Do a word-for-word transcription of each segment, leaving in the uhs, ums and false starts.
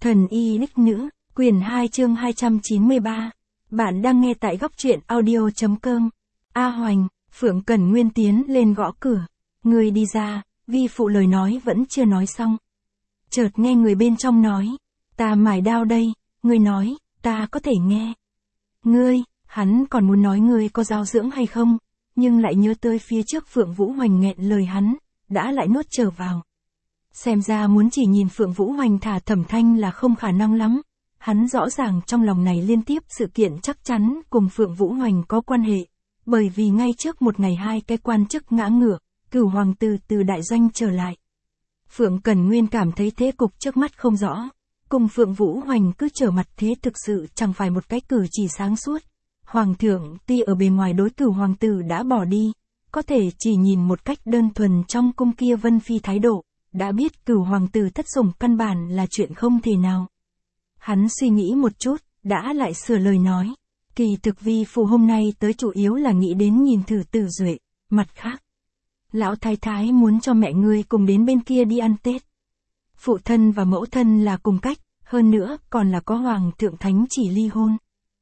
Thần y đích nữ, quyển hai chương hai trăm chín mươi ba. Bạn đang nghe tại góc truyện audio.com. A Hoành, Phượng Cẩn Nguyên tiến lên gõ cửa. Người đi ra, vi phụ lời nói vẫn chưa nói xong. Chợt nghe người bên trong nói, ta mải đao đây, người nói, ta có thể nghe. Ngươi, hắn còn muốn nói ngươi có giáo dưỡng hay không, nhưng lại nhớ tới phía trước Phượng Vũ Hoành nghẹn lời hắn, đã lại nuốt trở vào. Xem ra muốn chỉ nhìn Phượng Vũ Hoành thả Thẩm Thanh là không khả năng lắm. Hắn rõ ràng trong lòng này liên tiếp sự kiện chắc chắn cùng Phượng Vũ Hoành có quan hệ. Bởi vì ngay trước một ngày hai cái quan chức ngã ngửa, Cửu Hoàng tử từ đại doanh trở lại. Phượng Cẩn Nguyên cảm thấy thế cục trước mắt không rõ. Cùng Phượng Vũ Hoành cứ trở mặt thế thực sự chẳng phải một cái cử chỉ sáng suốt. Hoàng thượng tuy ở bề ngoài đối Cửu Hoàng tử đã bỏ đi, có thể chỉ nhìn một cách đơn thuần trong cung kia Vân Phi thái độ, đã biết Cửu Hoàng tử thất sủng căn bản là chuyện không thể nào. Hắn suy nghĩ một chút, đã lại sửa lời nói. Kỳ thực vi phụ hôm nay tới chủ yếu là nghĩ đến nhìn thử Tử Duệ. Mặt khác, lão thái thái muốn cho mẹ ngươi cùng đến bên kia đi ăn Tết. Phụ thân và mẫu thân là cùng cách, hơn nữa còn là có Hoàng thượng thánh chỉ ly hôn.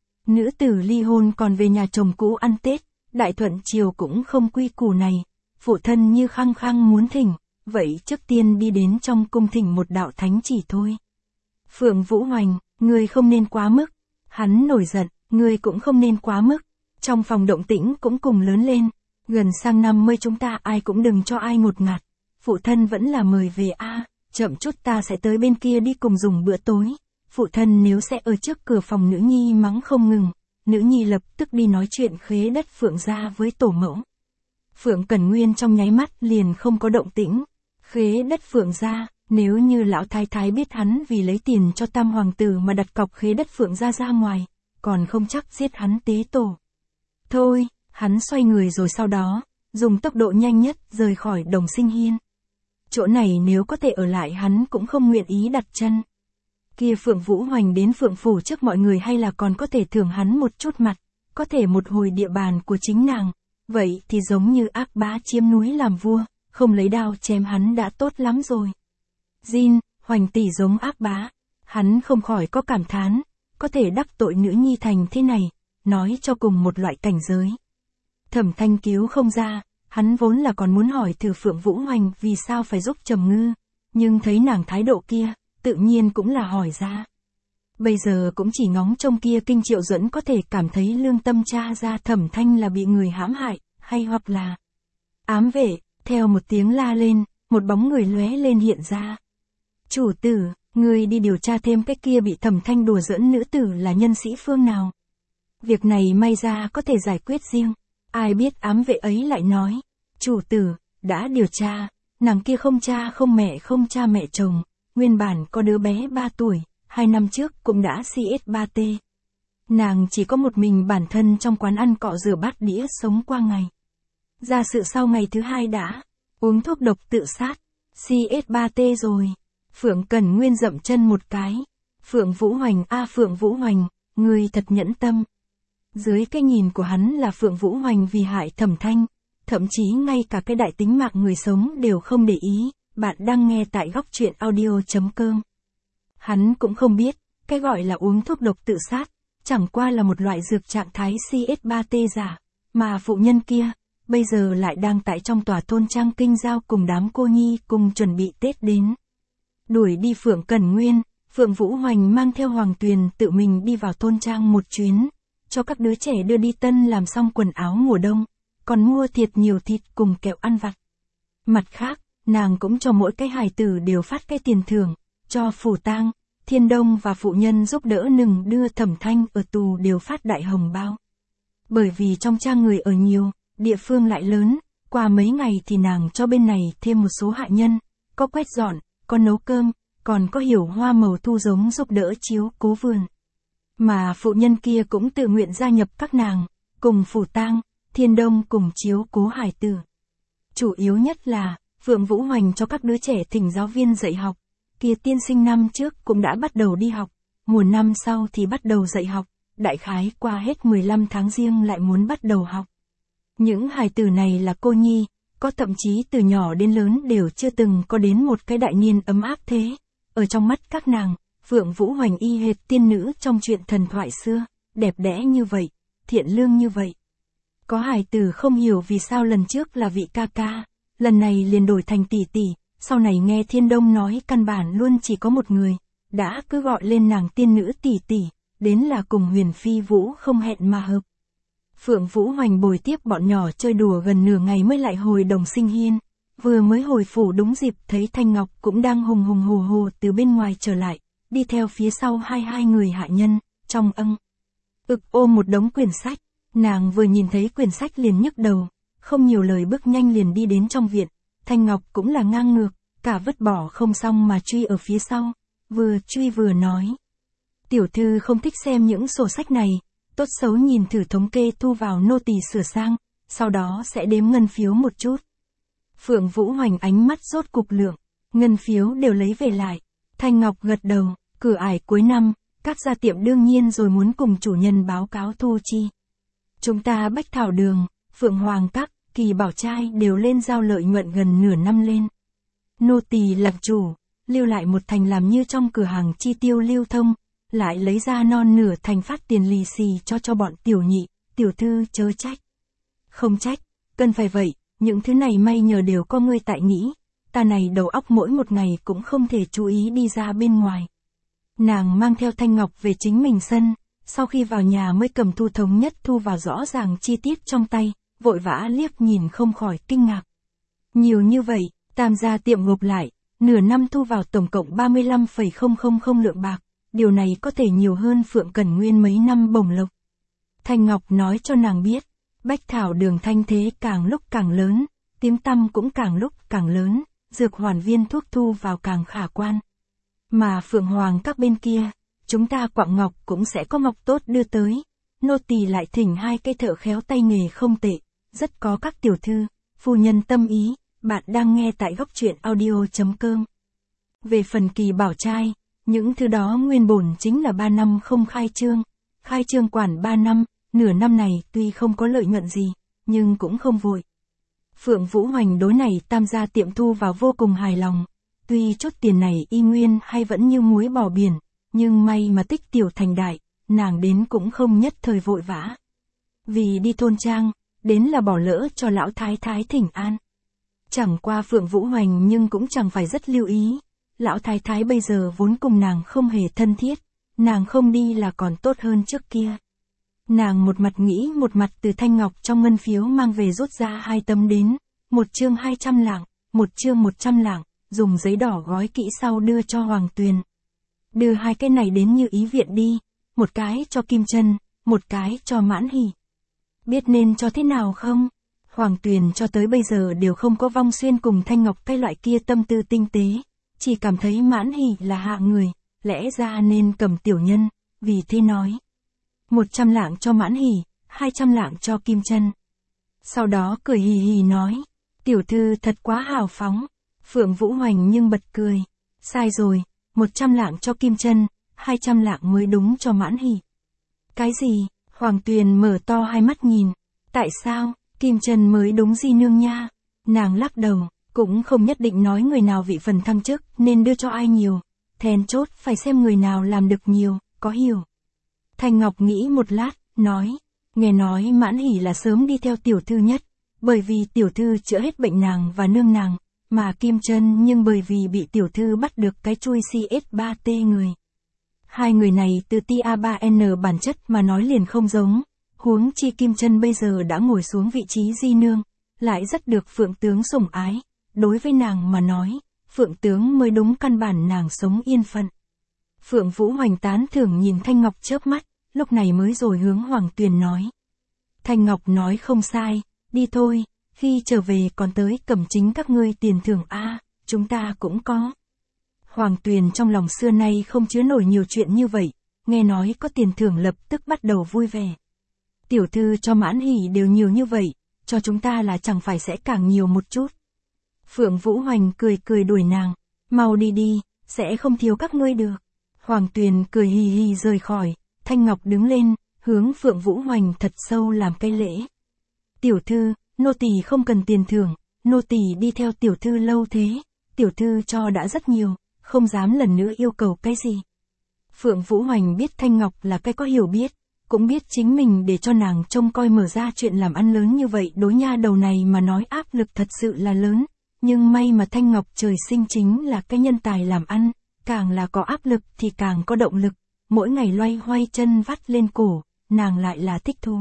Nữ tử ly hôn còn về nhà chồng cũ ăn Tết, Đại Thuận triều cũng không quy củ này. Phụ thân như khăng khăng muốn thỉnh, vậy trước tiên đi đến trong cung thỉnh một đạo thánh chỉ thôi. Phượng Vũ Hoành, ngươi không nên quá mức. Hắn nổi giận, ngươi cũng không nên quá mức. Trong phòng động tĩnh cũng cùng lớn lên. Gần sang năm mới chúng ta ai cũng đừng cho ai ngột ngạt. Phụ thân vẫn là mời về a, à, chậm chút ta sẽ tới bên kia đi cùng dùng bữa tối. Phụ thân nếu sẽ ở trước cửa phòng nữ nhi mắng không ngừng, nữ nhi lập tức đi nói chuyện khế đất Phượng gia với tổ mẫu. Phượng Cẩn Nguyên trong nháy mắt liền không có động tĩnh. Khế đất Phượng gia, nếu như lão thái thái biết hắn vì lấy tiền cho tam hoàng tử mà đặt cọc khế đất Phượng gia ra ngoài, còn không chắc giết hắn tế tổ. Thôi, hắn xoay người rồi sau đó, dùng tốc độ nhanh nhất rời khỏi Đồng Sinh Hiên. Chỗ này nếu có thể ở lại hắn cũng không nguyện ý đặt chân. Kia Phượng Vũ Hoành đến Phượng phủ trước mọi người hay là còn có thể thưởng hắn một chút mặt, có thể một hồi địa bàn của chính nàng, vậy thì giống như ác bá chiếm núi làm vua, không lấy đao chém hắn đã tốt lắm rồi. Jin, Hoành tỷ giống ác bá, hắn không khỏi có cảm thán, có thể đắc tội nữ nhi thành thế này, nói cho cùng một loại cảnh giới. Thẩm Thanh cứu không ra, hắn vốn là còn muốn hỏi thử Phượng Vũ Hoành vì sao phải giúp Trầm Ngư, nhưng thấy nàng thái độ kia, tự nhiên cũng là hỏi ra. Bây giờ cũng chỉ ngóng trông kia Kinh Triệu Duẫn có thể cảm thấy lương tâm tra ra Thẩm Thanh là bị người hãm hại, hay hoặc là ám vệ. Theo một tiếng la lên, một bóng người lóe lên hiện ra. Chủ tử, người đi điều tra thêm cái kia bị Thẩm Thanh đùa giỡn nữ tử là nhân sĩ phương nào. Việc này may ra có thể giải quyết riêng. Ai biết ám vệ ấy lại nói, chủ tử, đã điều tra, nàng kia không cha không mẹ không cha mẹ chồng, nguyên bản có đứa bé ba tuổi, hai năm trước cũng đã xê ét ba tê. Nàng chỉ có một mình bản thân trong quán ăn cọ rửa bát đĩa sống qua ngày. Ra sự sau ngày thứ hai đã uống thuốc độc tự sát, xê ét ba tê rồi. Phượng Cẩn Nguyên dậm chân một cái. Phượng Vũ Hoành a à, Phượng Vũ Hoành, người thật nhẫn tâm. Dưới cái nhìn của hắn là Phượng Vũ Hoành vì hại Thẩm Thanh, thậm chí ngay cả cái đại tính mạng người sống đều không để ý. Bạn đang nghe tại góc truyện audio.com. Hắn cũng không biết, cái gọi là uống thuốc độc tự sát, chẳng qua là một loại dược trạng thái xê ét ba tê giả, mà phụ nhân kia, bây giờ lại đang tại trong tòa thôn trang Kinh Giao cùng đám cô nhi cùng chuẩn bị Tết đến. Đuổi đi Phượng Cẩn Nguyên, Phượng Vũ Hoành mang theo Hoàng Tuyền tự mình đi vào thôn trang một chuyến, cho các đứa trẻ đưa đi tân làm xong quần áo mùa đông, còn mua thiệt nhiều thịt cùng kẹo ăn vặt. Mặt khác, nàng cũng cho mỗi cái hài tử đều phát cái tiền thưởng, cho Phủ Tang, Thiên Đông và phụ nhân giúp đỡ nừng đưa Thẩm Thanh ở tù đều phát đại hồng bao. Bởi vì trong trang người ở nhiều, địa phương lại lớn, qua mấy ngày thì nàng cho bên này thêm một số hạ nhân, có quét dọn, có nấu cơm, còn có hiểu hoa màu thu giống giúp đỡ chiếu cố vườn. Mà phụ nhân kia cũng tự nguyện gia nhập các nàng, cùng Phủ Tang, Thiên Đông cùng chiếu cố hài tử. Chủ yếu nhất là, Phượng Vũ Hoành cho các đứa trẻ thỉnh giáo viên dạy học, kia tiên sinh năm trước cũng đã bắt đầu đi học, mùa năm sau thì bắt đầu dạy học, đại khái qua hết mười lăm tháng riêng lại muốn bắt đầu học. Những hài tử này là cô nhi, có thậm chí từ nhỏ đến lớn đều chưa từng có đến một cái đại niên ấm áp thế. Ở trong mắt các nàng, Phượng Vũ Hoành y hệt tiên nữ trong truyện thần thoại xưa, đẹp đẽ như vậy, thiện lương như vậy. Có hài tử không hiểu vì sao lần trước là vị ca ca, lần này liền đổi thành tỷ tỷ, sau này nghe Thiên Đông nói căn bản luôn chỉ có một người, đã cứ gọi lên nàng tiên nữ tỷ tỷ, đến là cùng Huyền Phi Vũ không hẹn mà hợp. Phượng Vũ Hoành bồi tiếp bọn nhỏ chơi đùa gần nửa ngày mới lại hồi Đồng Sinh Hiên, vừa mới hồi phủ đúng dịp thấy Thanh Ngọc cũng đang hùng hùng hồ hồ từ bên ngoài trở lại, đi theo phía sau hai hai người hạ nhân, trong âng. Ực ôm một đống quyển sách, nàng vừa nhìn thấy quyển sách liền nhức đầu, không nhiều lời bước nhanh liền đi đến trong viện, Thanh Ngọc cũng là ngang ngược, cả vứt bỏ không xong mà truy ở phía sau, vừa truy vừa nói. Tiểu thư không thích xem những sổ sách này, tốt xấu nhìn thử thống kê thu vào nô tỳ sửa sang, sau đó sẽ đếm ngân phiếu một chút. Phượng Vũ Hoành ánh mắt rốt cục lượng, ngân phiếu đều lấy về lại. Thanh Ngọc gật đầu, cửa ải cuối năm, các gia tiệm đương nhiên rồi muốn cùng chủ nhân báo cáo thu chi. Chúng ta Bách Thảo Đường, Phượng Hoàng Các, Kỳ Bảo Trai đều lên giao lợi nhuận gần nửa năm lên. Nô tỳ làm chủ, lưu lại một thành làm như trong cửa hàng chi tiêu lưu thông, lại lấy ra non nửa thành phát tiền lì xì cho cho bọn tiểu nhị, tiểu thư chớ trách. Không trách, cần phải vậy, những thứ này may nhờ đều có ngươi tại nghĩ, ta này đầu óc mỗi một ngày cũng không thể chú ý đi ra bên ngoài. Nàng mang theo Thanh Ngọc về chính mình sân, sau khi vào nhà mới cầm thu thống nhất thu vào rõ ràng chi tiết trong tay, vội vã liếc nhìn không khỏi kinh ngạc. Nhiều như vậy, tam gia tiệm gộp lại, nửa năm thu vào tổng cộng ba mươi lăm phẩy không không không lượng bạc, điều này có thể nhiều hơn Phượng Cẩn Nguyên mấy năm bổng lộc. Thanh Ngọc nói cho nàng biết, Bách Thảo Đường thanh thế càng lúc càng lớn, tiếng tăm cũng càng lúc càng lớn, dược hoàn viên thuốc thu vào càng khả quan. Mà Phượng Hoàng Các bên kia, chúng ta quặng ngọc cũng sẽ có ngọc tốt đưa tới, nô tỳ lại thỉnh hai cây thợ khéo tay nghề không tệ, rất có các tiểu thư, phu nhân tâm ý, bạn đang nghe tại góc truyện audio chấm com. Về phần Kỳ Bảo Trai, những thứ đó nguyên bổn chính là ba năm không khai trương, khai trương quản ba năm, nửa năm này tuy không có lợi nhuận gì, nhưng cũng không vội. Phượng Vũ Hoành đối này tam gia tiệm thu vào vô cùng hài lòng, tuy chốt tiền này y nguyên hay vẫn như muối bỏ biển, nhưng may mà tích tiểu thành đại, nàng đến cũng không nhất thời vội vã. Vì đi thôn trang, đến là bỏ lỡ cho lão thái thái thỉnh an. Chẳng qua Phượng Vũ Hoành nhưng cũng chẳng phải rất lưu ý, lão thái thái bây giờ vốn cùng nàng không hề thân thiết, nàng không đi là còn tốt hơn trước kia. Nàng một mặt nghĩ một mặt từ Thanh Ngọc trong ngân phiếu mang về rút ra hai tấm đến, một chương hai trăm lạng, một chương một trăm lạng, dùng giấy đỏ gói kỹ sau đưa cho Hoàng Tuyền. Đưa hai cái này đến Như Ý viện đi, một cái cho Kim Chân, một cái cho Mãn Hỷ. Biết nên cho thế nào không? Hoàng Tuyền cho tới bây giờ đều không có Vong Xuyên cùng Thanh Ngọc cái loại kia tâm tư tinh tế, chỉ cảm thấy Mãn Hỷ là hạ người, lẽ ra nên cầm tiểu nhân, vì thế nói. Một trăm lạng cho Mãn Hỷ, hai trăm lạng cho Kim Chân. Sau đó cười hì hì nói, tiểu thư thật quá hào phóng. Phượng Vũ Hoành nhưng bật cười, sai rồi, một trăm lạng cho Kim Chân, hai trăm lạng mới đúng cho Mãn Hỷ. Cái gì? Hoàng Tuyền mở to hai mắt nhìn, tại sao, Kim Chân mới đúng di nương nha? Nàng lắc đầu, cũng không nhất định nói người nào vị phần thăng chức nên đưa cho ai nhiều, then chốt phải xem người nào làm được nhiều, có hiểu. Thanh Ngọc nghĩ một lát, nói, nghe nói Mãn Hỷ là sớm đi theo tiểu thư nhất, bởi vì tiểu thư chữa hết bệnh nàng và nương nàng, mà Kim Chân nhưng bởi vì bị tiểu thư bắt được cái chui C S ba T người. Hai người này từ T A ba N bản chất mà nói liền không giống, huống chi Kim Chân bây giờ đã ngồi xuống vị trí di nương, lại rất được Phượng tướng sủng ái, đối với nàng mà nói, Phượng tướng mới đúng căn bản nàng sống yên phận. Phượng Vũ Hoành tán thưởng nhìn Thanh Ngọc chớp mắt, lúc này mới rồi hướng Hoàng Tuyền nói. Thanh Ngọc nói không sai, đi thôi, khi trở về còn tới cầm chính các ngươi tiền thưởng a, chúng ta cũng có. Hoàng Tuyền trong lòng xưa nay không chứa nổi nhiều chuyện như vậy, nghe nói có tiền thưởng lập tức bắt đầu vui vẻ. Tiểu thư cho Mãn Hỷ đều nhiều như vậy, cho chúng ta là chẳng phải sẽ càng nhiều một chút. Phượng Vũ Hoành cười cười đuổi nàng, mau đi đi, sẽ không thiếu các ngươi được. Hoàng Tuyền cười hì hì rời khỏi, Thanh Ngọc đứng lên, hướng Phượng Vũ Hoành thật sâu làm cái lễ. Tiểu thư, nô tỳ không cần tiền thưởng, nô tỳ đi theo tiểu thư lâu thế, tiểu thư cho đã rất nhiều, không dám lần nữa yêu cầu cái gì. Phượng Vũ Hoành biết Thanh Ngọc là cái có hiểu biết, cũng biết chính mình để cho nàng trông coi mở ra chuyện làm ăn lớn như vậy đối nha đầu này mà nói áp lực thật sự là lớn, nhưng may mà Thanh Ngọc trời sinh chính là cái nhân tài làm ăn, càng là có áp lực thì càng có động lực, mỗi ngày loay hoay chân vắt lên cổ, nàng lại là thích thú.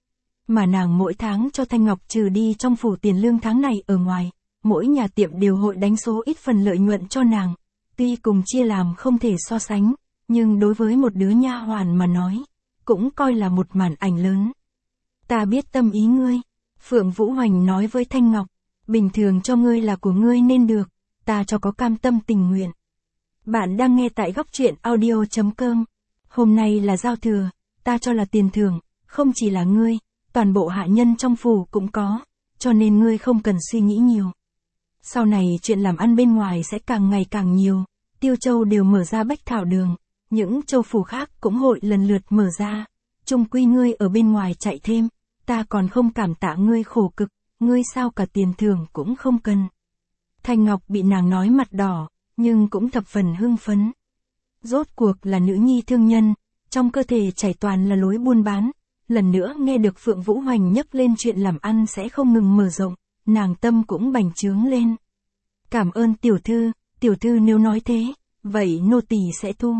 Mà nàng mỗi tháng cho Thanh Ngọc trừ đi trong phủ tiền lương tháng này ở ngoài, mỗi nhà tiệm đều hội đánh số ít phần lợi nhuận cho nàng, tuy cùng chia làm không thể so sánh, nhưng đối với một đứa nha hoàn mà nói, cũng coi là một màn ảnh lớn. Ta biết tâm ý ngươi, Phượng Vũ Hoành nói với Thanh Ngọc, bình thường cho ngươi là của ngươi nên được, ta cho có cam tâm tình nguyện. Bạn đang nghe tại góc truyện audio chấm com. Hôm nay là giao thừa, ta cho là tiền thưởng, không chỉ là ngươi, toàn bộ hạ nhân trong phủ cũng có, cho nên ngươi không cần suy nghĩ nhiều. Sau này chuyện làm ăn bên ngoài sẽ càng ngày càng nhiều, Tiêu Châu đều mở ra bách thảo đường, những châu phủ khác cũng hội lần lượt mở ra, chung quy ngươi ở bên ngoài chạy thêm, ta còn không cảm tạ ngươi khổ cực, ngươi sao cả tiền thưởng cũng không cần. Thanh Ngọc bị nàng nói mặt đỏ, nhưng cũng thập phần hưng phấn. Rốt cuộc là nữ nhi thương nhân, trong cơ thể chảy toàn là lối buôn bán, lần nữa nghe được Phượng Vũ Hoành nhắc lên chuyện làm ăn sẽ không ngừng mở rộng, nàng tâm cũng bành trướng lên. Cảm ơn tiểu thư, tiểu thư nếu nói thế, vậy nô tỳ sẽ thu.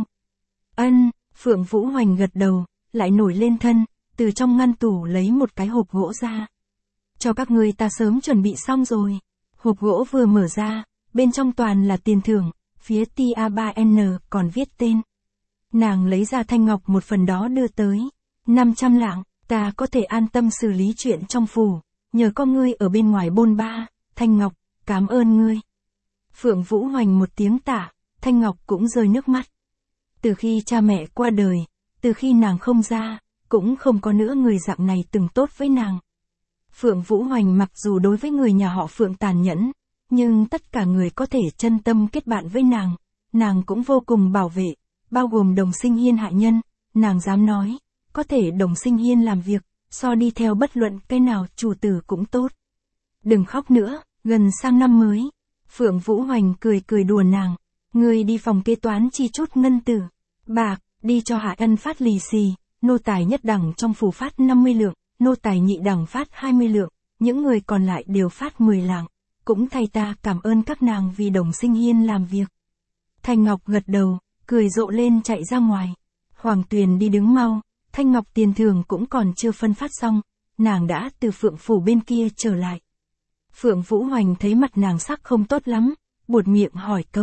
Ân, Phượng Vũ Hoành gật đầu, lại nổi lên thân, từ trong ngăn tủ lấy một cái hộp gỗ ra. Cho các ngươi ta sớm chuẩn bị xong rồi. Hộp gỗ vừa mở ra, bên trong toàn là tiền thưởng, phía T A ba N còn viết tên. Nàng lấy ra Thanh Ngọc một phần đó đưa tới. năm trăm lạng, ta có thể an tâm xử lý chuyện trong phủ, nhờ có ngươi ở bên ngoài bôn ba, Thanh Ngọc, cảm ơn ngươi. Phượng Vũ Hoành một tiếng tạ, Thanh Ngọc cũng rơi nước mắt. Từ khi cha mẹ qua đời, từ khi nàng không ra, cũng không có nữa người dạng này từng tốt với nàng. Phượng Vũ Hoành mặc dù đối với người nhà họ Phượng tàn nhẫn, nhưng tất cả người có thể chân tâm kết bạn với nàng, nàng cũng vô cùng bảo vệ, bao gồm Đồng Sinh Hiên hạ nhân, nàng dám nói, có thể Đồng Sinh Hiên làm việc, so đi theo bất luận cái nào chủ tử cũng tốt. Đừng khóc nữa, gần sang năm mới. Phượng Vũ Hoành cười cười đùa nàng, ngươi đi phòng kế toán chi chút ngân tử, bạc, đi cho hạ ân phát lì xì, nô tài nhất đẳng trong phủ phát năm mươi lượng, nô tài nhị đẳng phát hai mươi lượng, những người còn lại đều phát mười lạng, cũng thay ta cảm ơn các nàng vì Đồng Sinh Hiên làm việc. Thanh Ngọc gật đầu, cười rộ lên chạy ra ngoài. Hoàng Tuyền đi đứng mau, Thanh Ngọc tiền thưởng cũng còn chưa phân phát xong, nàng đã từ Phượng phủ bên kia trở lại. Phượng Vũ Hoành thấy mặt nàng sắc không tốt lắm, buột miệng hỏi câu.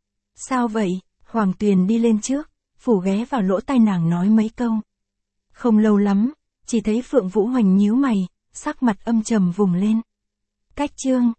Sao vậy? Hoàng Tuyền đi lên trước, phủ ghé vào lỗ tai nàng nói mấy câu. Không lâu lắm, chỉ thấy Phượng Vũ Hoành nhíu mày, sắc mặt âm trầm vùng lên. Cách chương,